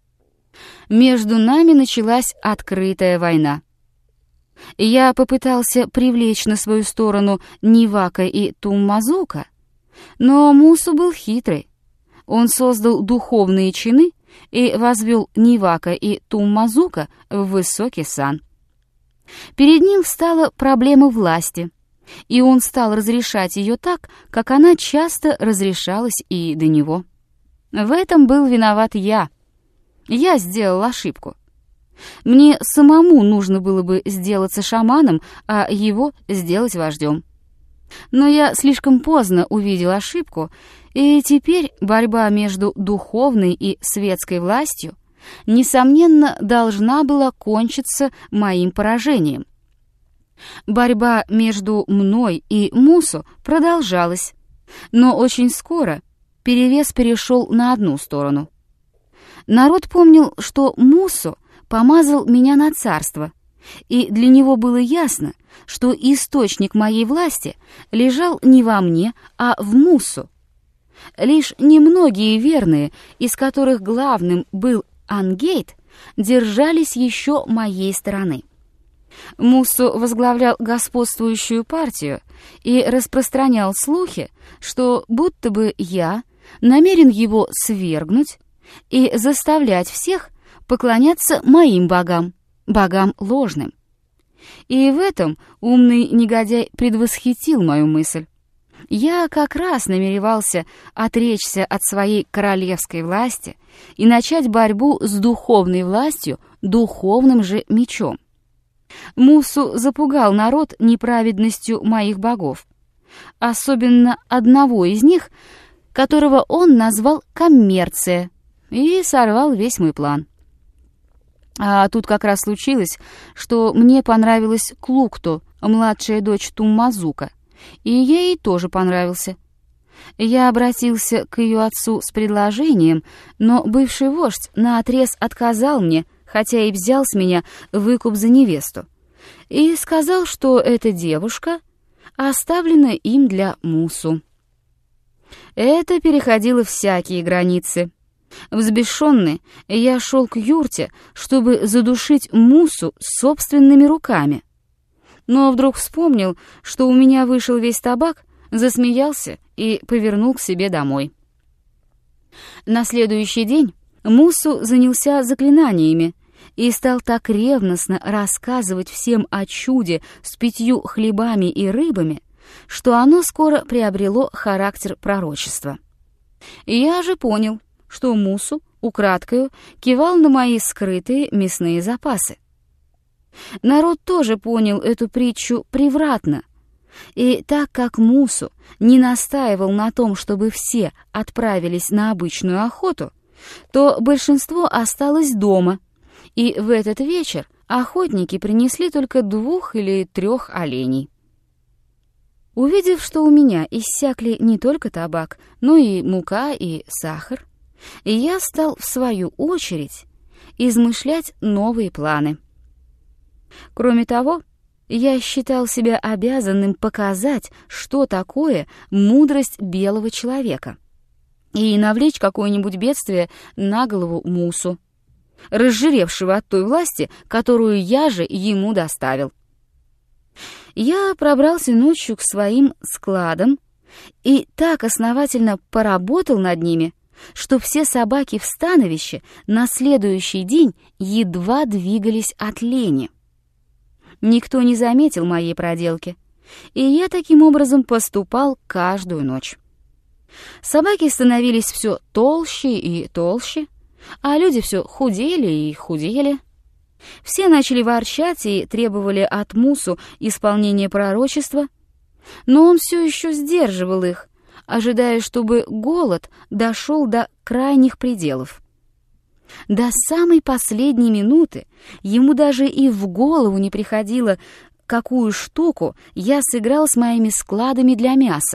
Между нами началась открытая война. Я попытался привлечь на свою сторону Нивака и Туммазука, но Мусу был хитрый. Он создал духовные чины и возвел Нивака и Туммазука в высокий сан. Перед ним встала проблема власти, и он стал разрешать ее так, как она часто разрешалась и до него. В этом был виноват я. Я сделал ошибку. Мне самому нужно было бы сделаться шаманом, а его сделать вождем. Но я слишком поздно увидел ошибку, и теперь борьба между духовной и светской властью, несомненно, должна была кончиться моим поражением. Борьба между мной и Мусу продолжалась, но очень скоро перевес перешел на одну сторону. Народ помнил, что Мусу помазал меня на царство, и для него было ясно, что источник моей власти лежал не во мне, а в Мусу. Лишь немногие верные, из которых главным был Ангейт, держались еще моей стороны. Мусу возглавлял господствующую партию и распространял слухи, что будто бы я намерен его свергнуть и заставлять всех поклоняться моим богам, богам ложным. И в этом умный негодяй предвосхитил мою мысль. Я как раз намеревался отречься от своей королевской власти и начать борьбу с духовной властью духовным же мечом. Мусу запугал народ неправедностью моих богов, особенно одного из них, которого он назвал Коммерция, и сорвал весь мой план. А тут как раз случилось, что мне понравилась Клукту, младшая дочь Туммазука, и ей тоже понравился. Я обратился к ее отцу с предложением, но бывший вождь наотрез отказал мне, хотя и взял с меня выкуп за невесту, и сказал, что эта девушка оставлена им для Мусу. Это переходило всякие границы. Взбешенный, я шел к юрте, чтобы задушить Мусу собственными руками. Но вдруг вспомнил, что у меня вышел весь табак, засмеялся и повернул к себе домой. На следующий день Мусу занялся заклинаниями и стал так ревностно рассказывать всем о чуде с 5 хлебами и рыбами, что оно скоро приобрело характер пророчества. Я же понял, что Мусу украдкою кивал на мои скрытые мясные запасы. Народ тоже понял эту притчу превратно, и так как Мусу не настаивал на том, чтобы все отправились на обычную охоту, то большинство осталось дома, и в этот вечер охотники принесли только 2 или 3 оленей. Увидев, что у меня иссякли не только табак, но и мука и сахар, я стал, в свою очередь, измышлять новые планы. Кроме того, я считал себя обязанным показать, что такое мудрость белого человека, и навлечь какое-нибудь бедствие на голову Мусу, разжиревшего от той власти, которую я же ему доставил. Я пробрался ночью к своим складам и так основательно поработал над ними, что все собаки в становище на следующий день едва двигались от лени. Никто не заметил моей проделки, и я таким образом поступал каждую ночь. Собаки становились все толще и толще, а люди все худели и худели. Все начали ворчать и требовали от Мусу исполнения пророчества, но он все еще сдерживал их, ожидая, чтобы голод дошел до крайних пределов. До самой последней минуты ему даже и в голову не приходило, какую штуку я сыграл с моими складами для мяса.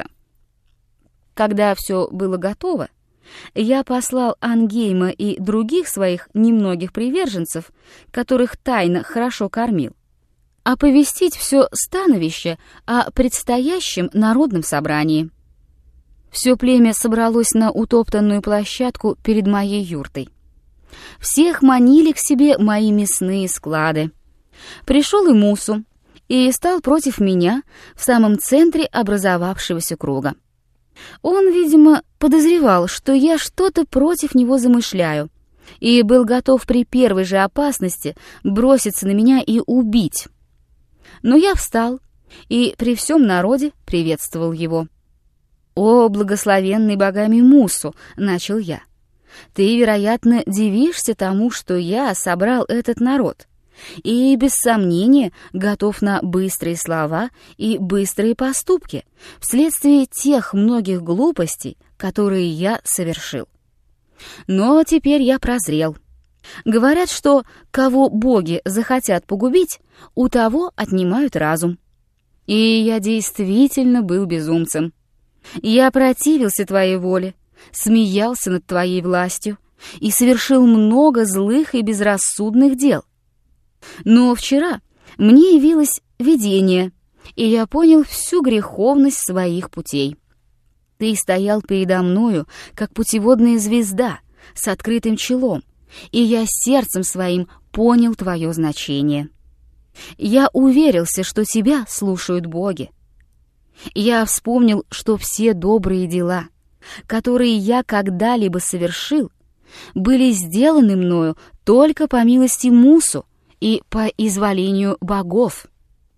Когда все было готово, я послал Ангейма и других своих немногих приверженцев, которых тайно хорошо кормил, оповестить все становище о предстоящем народном собрании. Все племя собралось на утоптанную площадку перед моей юртой. Всех манили к себе мои мясные склады. Пришел и Мусу, и стал против меня в самом центре образовавшегося круга. Он, видимо, подозревал, что я что-то против него замышляю, и был готов при первой же опасности броситься на меня и убить. Но я встал и при всем народе приветствовал его. «О, благословенный богами Мусу!» — начал я. «Ты, вероятно, дивишься тому, что я собрал этот народ, и, без сомнения, готов на быстрые слова и быстрые поступки вследствие тех многих глупостей, которые я совершил. Но теперь я прозрел. Говорят, что кого боги захотят погубить, у того отнимают разум. И я действительно был безумцем. Я противился твоей воле, смеялся над твоей властью и совершил много злых и безрассудных дел. Но вчера мне явилось видение, и я понял всю греховность своих путей. Ты стоял передо мною, как путеводная звезда, с открытым челом, и я сердцем своим понял твое значение. Я уверился, что тебя слушают боги. Я вспомнил, что все добрые дела, которые я когда-либо совершил, были сделаны мною только по милости Мусу и по изволению богов.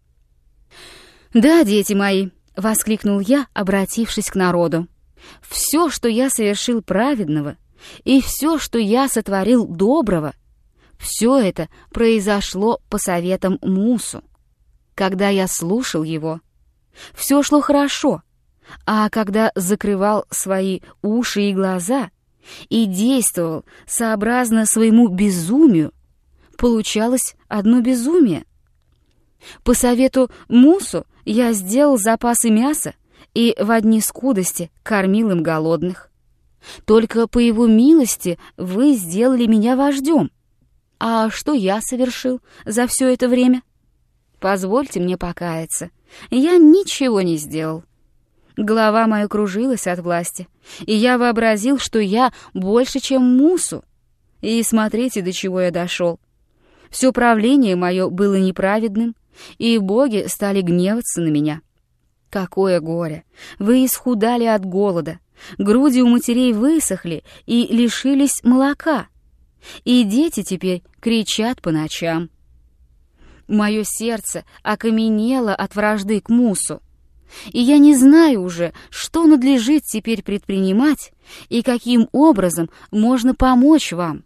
«Да, дети мои», — воскликнул я, обратившись к народу, «все, что я совершил праведного, и все, что я сотворил доброго, все это произошло по советам Мусу. Когда я слушал его, все шло хорошо, а когда закрывал свои уши и глаза и действовал сообразно своему безумию, получалось одно безумие. По совету Мусу я сделал запасы мяса и в одни скудости кормил им голодных. Только по его милости вы сделали меня вождем. А что я совершил за все это время? Позвольте мне покаяться, я ничего не сделал. Голова моя кружилась от власти, и я вообразил, что я больше, чем Мусу. И смотрите, до чего я дошел. Все правление мое было неправедным, и боги стали гневаться на меня. Какое горе! Вы исхудали от голода, груди у матерей высохли и лишились молока, и дети теперь кричат по ночам. Мое сердце окаменело от вражды к Мусу, и я не знаю уже, что надлежит теперь предпринимать и каким образом можно помочь вам».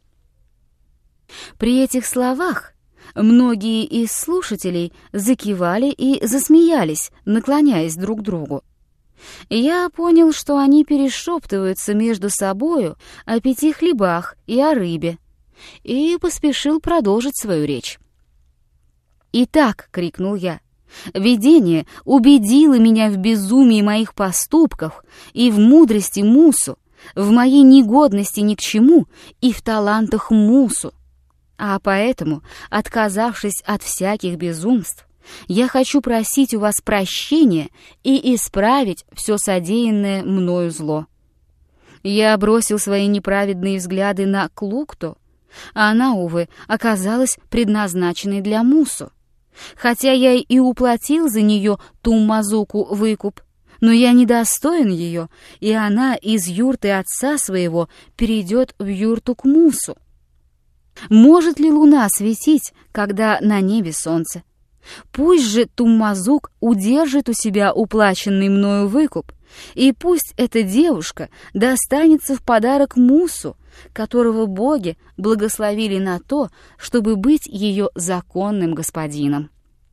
При этих словах многие из слушателей закивали и засмеялись, наклоняясь друг к другу. Я понял, что они перешептываются между собою о 5 хлебах и о рыбе, и поспешил продолжить свою речь. «Итак», — крикнул я, — «видение убедило меня в безумии моих поступков и в мудрости Мусу, в моей негодности ни к чему и в талантах Мусу. А поэтому, отказавшись от всяких безумств, я хочу просить у вас прощения и исправить все содеянное мною зло. Я бросил свои неправедные взгляды на Клукту, а она, увы, оказалась предназначенной для Мусу. Хотя я и уплатил за нее Туммазуку выкуп, но я недостоин ее, и она из юрты отца своего перейдет в юрту к Мусу. Может ли луна светить, когда на небе солнце? Пусть же Туммазук удержит у себя уплаченный мною выкуп, и пусть эта девушка достанется в подарок Мусу, которого боги благословили на то, чтобы быть ее законным господином.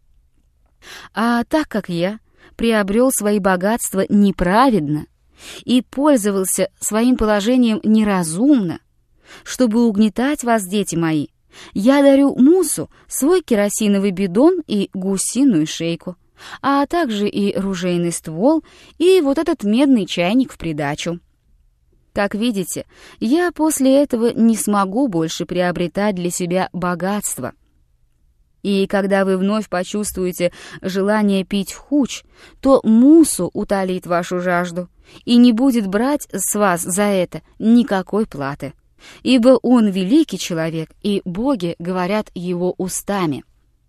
А так как я приобрел свои богатства неправедно и пользовался своим положением неразумно, чтобы угнетать вас, дети мои, я дарю Мусу свой керосиновый бидон и гусиную шейку, а также и ружейный ствол, и вот этот медный чайник в придачу. Как видите, я после этого не смогу больше приобретать для себя богатство. И когда вы вновь почувствуете желание пить хуч, то Мусу утолит вашу жажду и не будет брать с вас за это никакой платы, ибо он великий человек, и боги говорят его устами.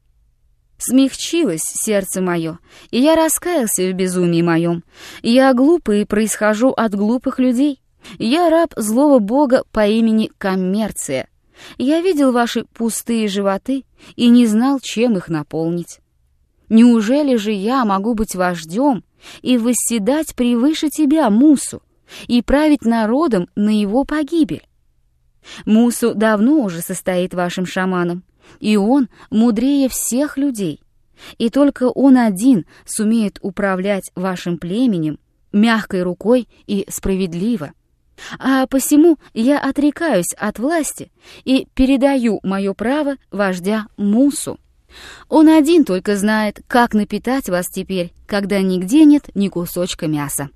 Смягчилось сердце мое, и я раскаялся в безумии моем. Я глупый и происхожу от глупых людей. Я раб злого бога по имени Коммерция. Я видел ваши пустые животы и не знал, чем их наполнить. Неужели же я могу быть вождем и восседать превыше тебя, Мусу, и править народом на его погибель? Мусу давно уже состоит вашим шаманом, и он мудрее всех людей, и только он один сумеет управлять вашим племенем мягкой рукой и справедливо. А посему я отрекаюсь от власти и передаю мое право вождя Мусу. Он один только знает, как напитать вас теперь, когда нигде нет ни кусочка мяса».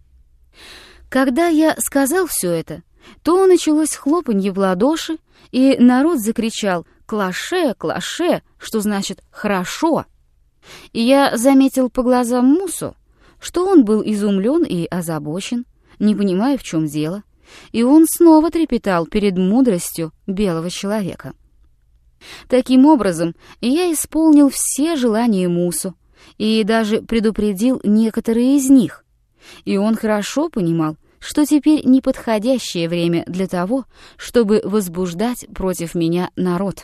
Когда я сказал все это, то началось хлопанье в ладоши, и народ закричал «Клаше, клаше», что значит «хорошо». И я заметил по глазам Мусу, что он был изумлен и озабочен, не понимая, в чем дело, и он снова трепетал перед мудростью белого человека. Таким образом, я исполнил все желания Мусу и даже предупредил некоторые из них, и он хорошо понимал, что теперь неподходящее время для того, чтобы возбуждать против меня народ.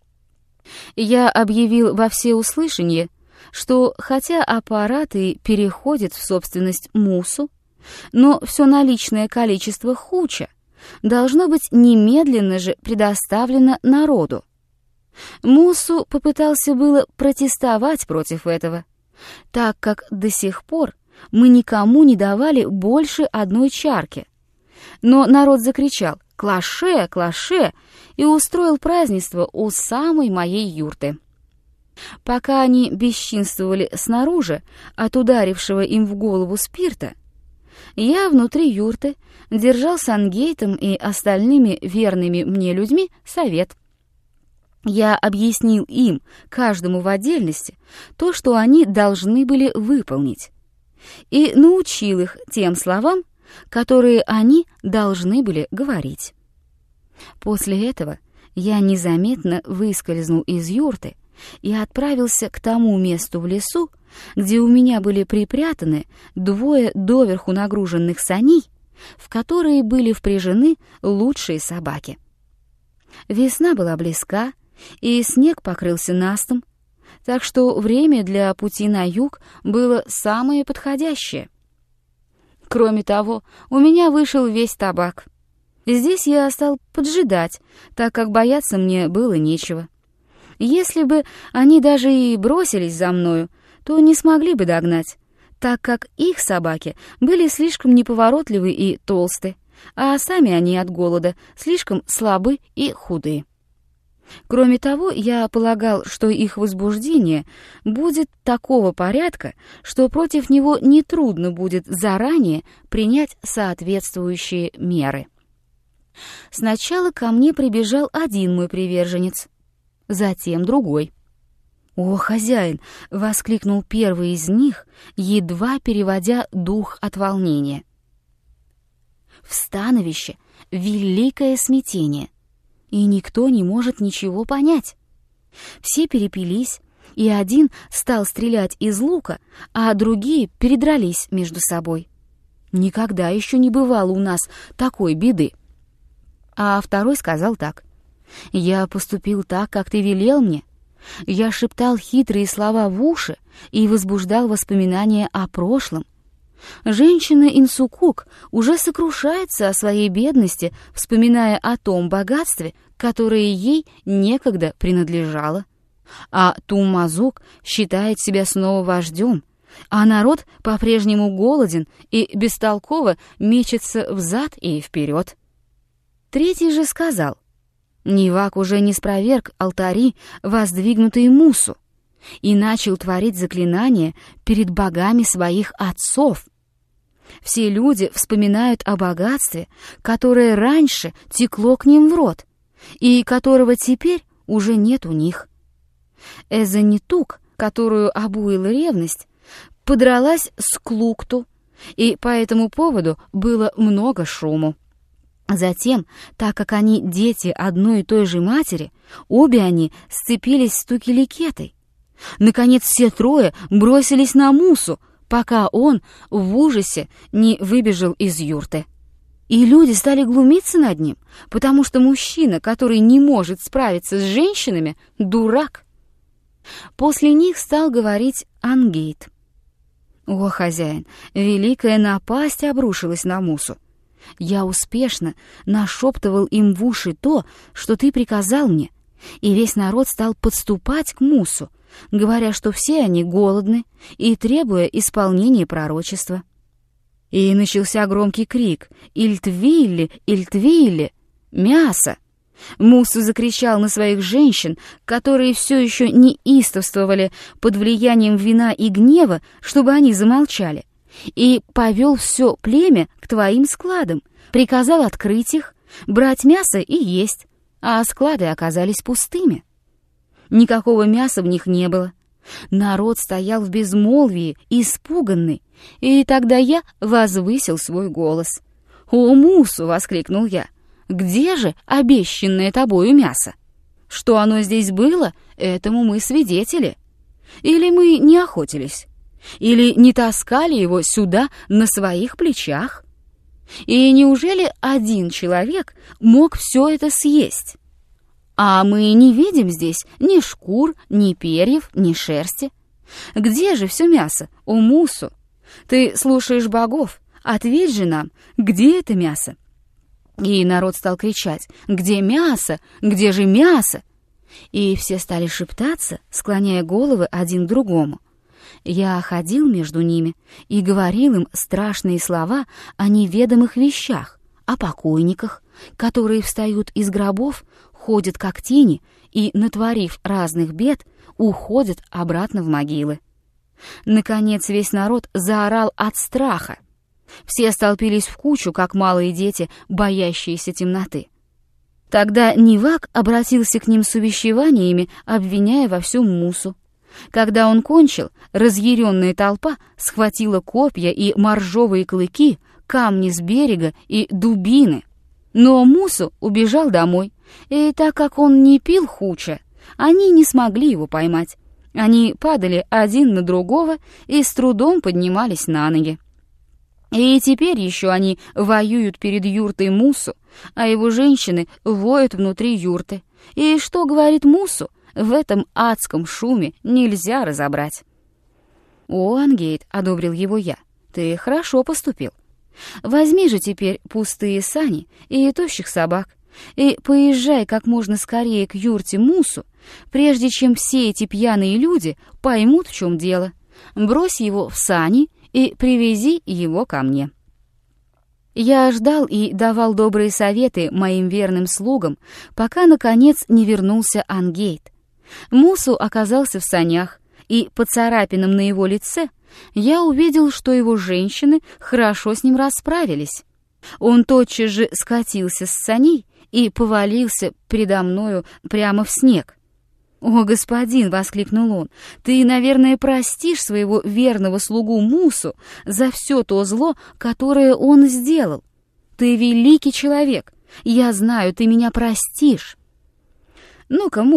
Я объявил во всеуслышание, что хотя аппарат и переходит в собственность Мусу, но все наличное количество хуча должно быть немедленно же предоставлено народу. Мусу попытался было протестовать против этого, так как до сих пор мы никому не давали больше одной чарки. Но народ закричал «Клаше, клаше!» и устроил празднество у самой моей юрты. Пока они бесчинствовали снаружи от ударившего им в голову спирта, я внутри юрты держал с Ангейтом и остальными верными мне людьми совет. Я объяснил им, каждому в отдельности, то, что они должны были выполнить, и научил их тем словам, которые они должны были говорить. После этого я незаметно выскользнул из юрты и отправился к тому месту в лесу, где у меня были припрятаны 2 доверху нагруженных саней, в которые были впряжены лучшие собаки. Весна была близка, и снег покрылся настом, так что время для пути на юг было самое подходящее. Кроме того, у меня вышел весь табак. Здесь я стал поджидать, так как бояться мне было нечего. Если бы они даже и бросились за мною, то не смогли бы догнать, так как их собаки были слишком неповоротливы и толсты, а сами они от голода слишком слабы и худы. Кроме того, я полагал, что их возбуждение будет такого порядка, что против него нетрудно будет заранее принять соответствующие меры. Сначала ко мне прибежал один мой приверженец, затем другой. «О, хозяин!» — воскликнул первый из них, едва переводя дух от волнения. «В становище великое смятение, и никто не может ничего понять. Все перепились, и один стал стрелять из лука, а другие передрались между собой. Никогда еще не бывало у нас такой беды. А второй сказал так: «Я поступил так, как ты велел мне. Я шептал хитрые слова в уши и возбуждал воспоминания о прошлом. Женщина Инсукук уже сокрушается о своей бедности, вспоминая о том богатстве, которое ей некогда принадлежало. А Туммазук считает себя снова вождем, а народ по-прежнему голоден и бестолково мечется взад и вперед». Третий же сказал: «Нивак уже не спроверг алтари, воздвигнутые Мусу, и начал творить заклинания перед богами своих отцов. Все люди вспоминают о богатстве, которое раньше текло к ним в рот, и которого теперь уже нет у них. Эзанитук, которую обуяла ревность, подралась с Клукту, и по этому поводу было много шуму. Затем, так как они дети одной и той же матери, обе они сцепились с Тукеликетой. Наконец все трое бросились на Мусу, пока он в ужасе не выбежал из юрты. И люди стали глумиться над ним, потому что мужчина, который не может справиться с женщинами, дурак. После них стал говорить Ангейт: «О, хозяин, великая напасть обрушилась на Мусу. Я успешно нашептывал им в уши то, что ты приказал мне, и весь народ стал подступать к Мусу, говоря, что все они голодны и требуя исполнения пророчества. И начался громкий крик: «Ильтвилли, Ильтвилли! Мясо!» Мусу закричал на своих женщин, которые все еще неистовствовали под влиянием вина и гнева, чтобы они замолчали, и повел все племя к твоим складам, приказал открыть их, брать мясо и есть, а склады оказались пустыми. Никакого мяса в них не было. Народ стоял в безмолвии, испуганный, и тогда я возвысил свой голос. «О, Мусу!» — воскликнул я. «Где же обещанное тобою мясо? Что оно здесь было, этому мы свидетели. Или мы не охотились? Или не таскали его сюда на своих плечах? И неужели один человек мог все это съесть? А мы не видим здесь ни шкур, ни перьев, ни шерсти. Где же все мясо, о Мусу? Ты слушаешь богов, ответь же нам, где это мясо?» И народ стал кричать: «Где мясо? Где же мясо?» И все стали шептаться, склоняя головы один к другому. Я ходил между ними и говорил им страшные слова о неведомых вещах, о покойниках, которые встают из гробов, ходят как тени и, натворив разных бед, уходят обратно в могилы. Наконец весь народ заорал от страха. Все столпились в кучу, как малые дети, боящиеся темноты. Тогда Нивак обратился к ним с увещеваниями, обвиняя во всем Мусу. Когда он кончил, разъяренная толпа схватила копья и моржовые клыки, камни с берега и дубины. Но Мусу убежал домой, и так как он не пил хуча, они не смогли его поймать. Они падали один на другого и с трудом поднимались на ноги. И теперь еще они воюют перед юртой Мусу, а его женщины воют внутри юрты. И что говорит Мусу, в этом адском шуме нельзя разобрать. «О, Ангейт», — одобрил его я, — «ты хорошо поступил. Возьми же теперь пустые сани и тощих собак, и поезжай как можно скорее к юрте Мусу, прежде чем все эти пьяные люди поймут, в чем дело. Брось его в сани и привези его ко мне». Я ждал и давал добрые советы моим верным слугам, пока, наконец, не вернулся Ангейт. Мусу оказался в санях, и по царапинам на его лице я увидел, что его женщины хорошо с ним расправились. Он тотчас же скатился с саней и повалился предо мною прямо в снег. «О, господин!» — воскликнул он. «Ты, наверное, простишь своего верного слугу Мусу за все то зло, которое он сделал. Ты великий человек. Я знаю, ты меня простишь». «Ну-ка, Мусу,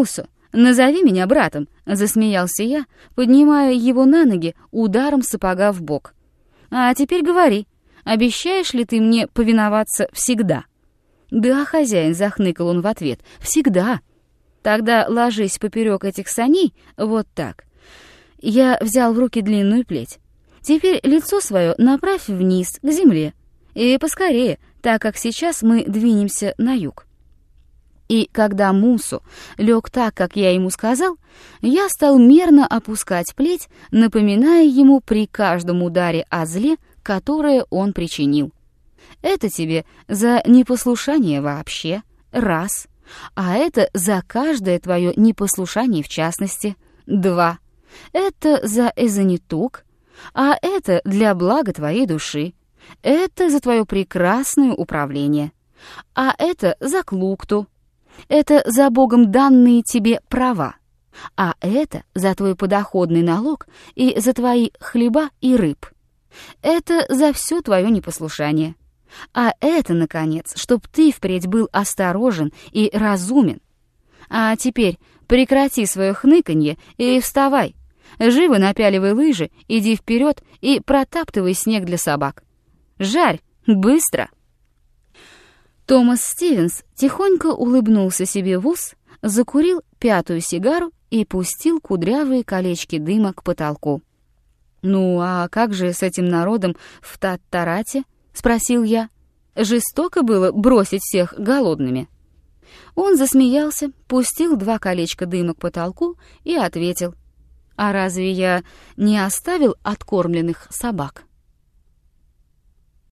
«Назови меня братом», — засмеялся я, поднимая его на ноги ударом сапога в бок. «А теперь говори, обещаешь ли ты мне повиноваться всегда?» «Да, хозяин», — захныкал он в ответ, — «всегда». «Тогда ложись поперек этих саней, вот так». Я взял в руки длинную плеть. «Теперь лицо свое направь вниз, к земле. И поскорее, так как сейчас мы двинемся на юг». И когда Мусу лег так, как я ему сказал, я стал мерно опускать плеть, напоминая ему при каждом ударе о зле, которое он причинил. Это тебе за непослушание вообще, раз, а это за каждое твое непослушание в частности, два. Это за эзонитук, а это для блага твоей души. Это за твое прекрасное управление, а это за клукту. Это за Богом данные тебе права, а это за твой подоходный налог и за твои хлеба и рыб. Это за все твое непослушание. А это, наконец, чтоб ты впредь был осторожен и разумен. А теперь прекрати свое хныканье и вставай. Живо напяливай лыжи, иди вперед и протаптывай снег для собак. Жарь, быстро!» Томас Стивенс тихонько улыбнулся себе в ус, закурил 5-ю сигару и пустил кудрявые колечки дыма к потолку. «Ну, а как же с этим народом в Таттарате?» — спросил я. «Жестоко было бросить всех голодными?» Он засмеялся, пустил 2 колечка дыма к потолку и ответил: «А разве я не оставил откормленных собак?»